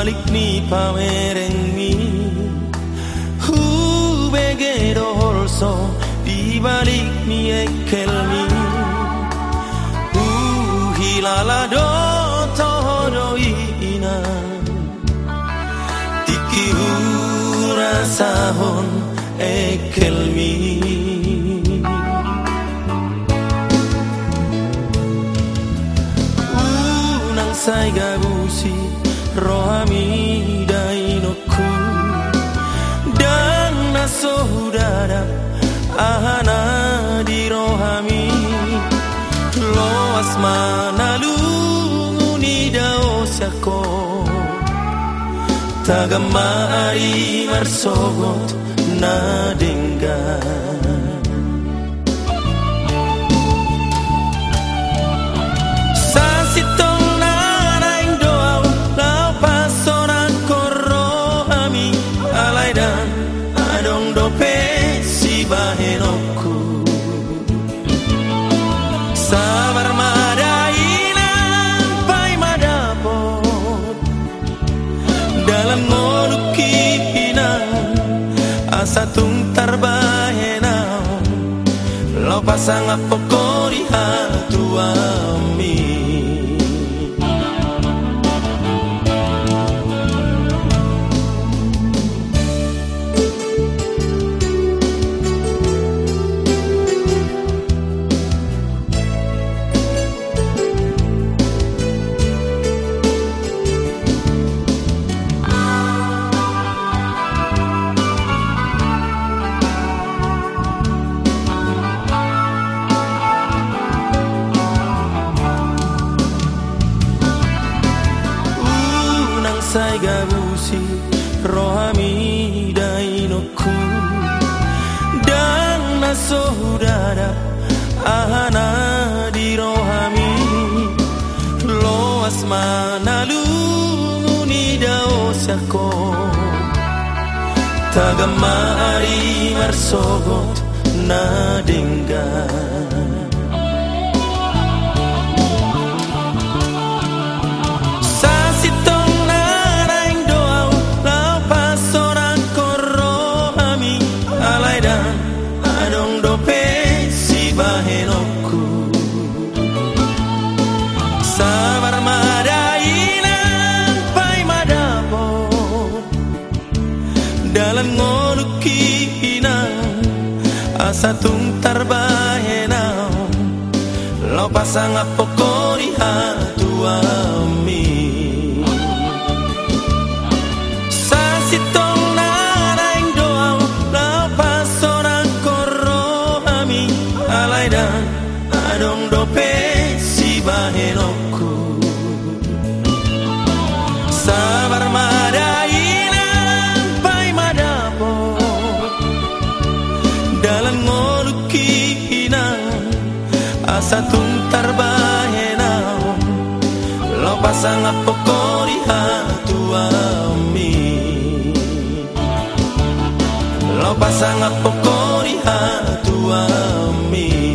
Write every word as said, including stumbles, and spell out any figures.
balik ni pamereng mi hu begero holso di balik ni ekel mi hu hilala do todo ina tiki hu rasahon ekel mi unang sai gabusi rohami dainoku dan nasohudara ahana di rohami loas manalu ni daosyako tagamari marsogot na denggan sabar madaina pai madapot dalam ngoluki pinang asa tung tarbahenau lo pasang apokori hatu ami sai gabusi rohami dainoku dan nasohudara ahana di rohami loas manalu ni daosyako tagamari marsogot na denggan sabar madaina pai madapot dalam ngoluki pinang asa tung tarbahenau lo pasang apokori hatu ami sasitong naraing doang lo pasorang korohami alaidan adong dope bahenoku sabar madaina pai madapot dalam ngoluki pinang asa tung tarbahenau lo pasang apokori hatu ami lo pasang apokori hatu ami